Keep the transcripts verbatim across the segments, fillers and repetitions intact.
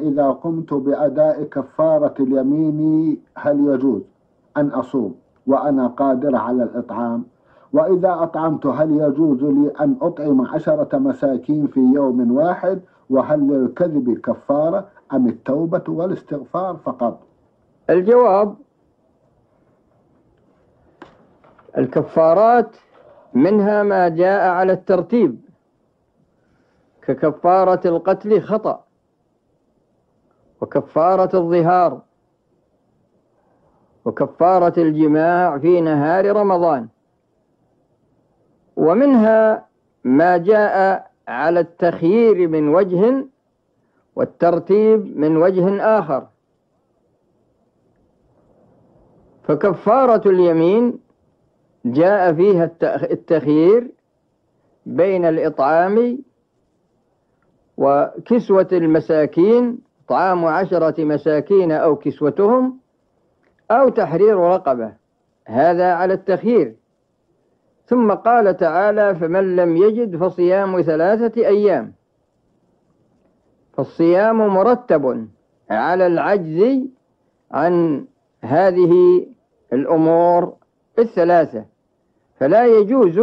إذا قمت بأداء كفارة اليمين هل يجوز أن أصوم وأنا قادر على الإطعام؟ وإذا أطعمت هل يجوز لي أن أطعم عشرة مساكين في يوم واحد؟ وهل للكذب كفارة أم التوبة والاستغفار فقط؟ الجواب: الكفارات منها ما جاء على الترتيب، ككفارة القتل خطأ، وكفارة الظهار، وكفارة الجماع في نهار رمضان. ومنها ما جاء على التخيير من وجه والترتيب من وجه آخر. فكفارة اليمين جاء فيها التخيير بين الإطعام وكسوة المساكين، طعام عشرة مساكين أو كسوتهم، أو تحرير رقبة، هذا على التخيير. ثم قال تعالى: فمن لم يجد فصيام ثلاثة أيام. فالصيام مرتب على العجز عن هذه الأمور الثلاثة، فلا يجوز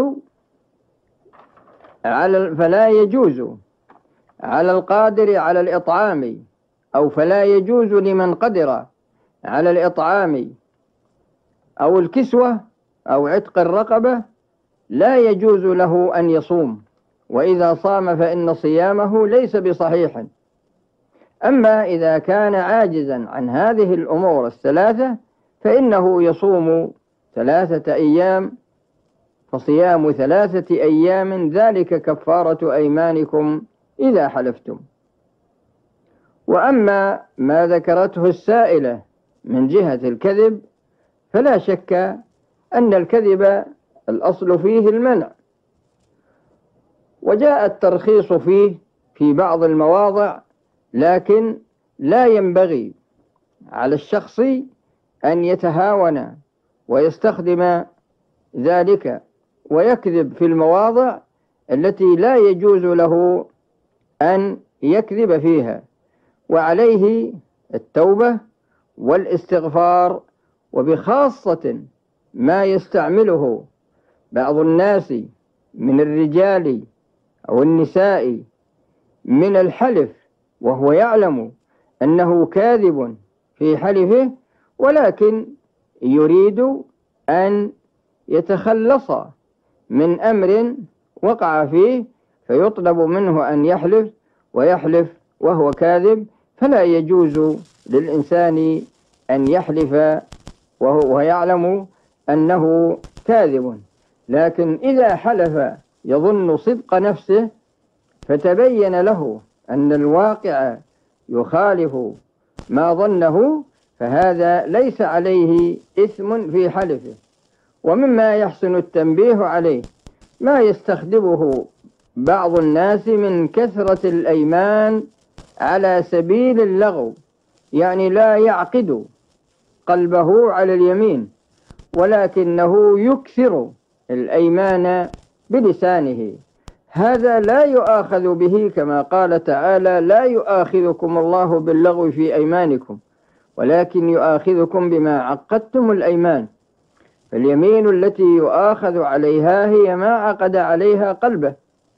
على فلا يجوز على القادر على الإطعام، أو فلا يجوز لمن قدر على الإطعام أو الكسوة أو عتق الرقبة، لا يجوز له أن يصوم، وإذا صام فإن صيامه ليس بصحيح. أما إذا كان عاجزا عن هذه الأمور الثلاثة فإنه يصوم ثلاثة أيام، فصيام ثلاثة أيام ذلك كفارة أيمانكم إذا حلفتم. وأما ما ذكرته السائلة من جهة الكذب، فلا شك أن الكذب الأصل فيه المنع، وجاء الترخيص فيه في بعض المواضع، لكن لا ينبغي على الشخص أن يتهاون ويستخدم ذلك ويكذب في المواضع التي لا يجوز له أن يكذب فيها، وعليه التوبة والاستغفار. وبخاصة ما يستعمله بعض الناس من الرجال أو النساء من الحلف وهو يعلم أنه كاذب في حلفه، ولكن يريد أن يتخلص من أمر وقع فيه، فيطلب منه أن يحلف ويحلف وهو كاذب. فلا يجوز للإنسان أن يحلف وهو يعلم أنه كاذب، لكن إذا حلف يظن صدق نفسه فتبين له أن الواقع يخالف ما ظنه، فهذا ليس عليه إثم في حلفه. ومما يحسن التنبيه عليه ما يستخدمه بعض الناس من كثرة الأيمان على سبيل اللغو، يعني لا يعقد قلبه على اليمين، ولكنه يكثر الأيمان بلسانه. هذا لا يؤاخذ به، كما قال تعالى: لا يؤاخذكم الله باللغو في أيمانكم ولكن يؤاخذكم بما عقدتم الأيمان. فاليمين التي يؤاخذ عليها هي ما عقد عليها قلبه.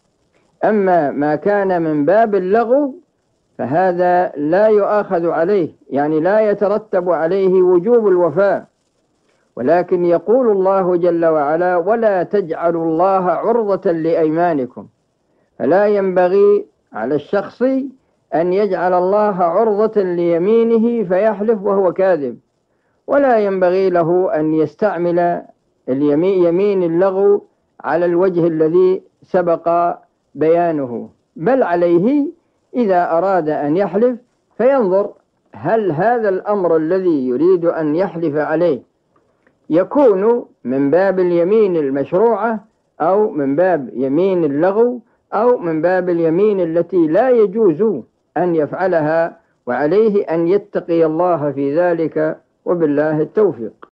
أما ما كان من باب اللغو فهذا لا يؤاخذ عليه، يعني لا يترتب عليه وجوب الوفاء. ولكن يقول الله جل وعلا: ولا تجعلوا الله عرضة لأيمانكم. فلا ينبغي على الشخص أن يجعل الله عرضة ليمينه فيحلف وهو كاذب، ولا ينبغي له أن يستعمل اليمين يمين اللغو على الوجه الذي سبق بيانه، بل عليه إذا أراد أن يحلف فينظر هل هذا الأمر الذي يريد أن يحلف عليه يكون من باب اليمين المشروعة أو من باب يمين اللغو أو من باب اليمين التي لا يجوز أن يفعلها، وعليه أن يتقي الله في ذلك، وبالله التوفيق.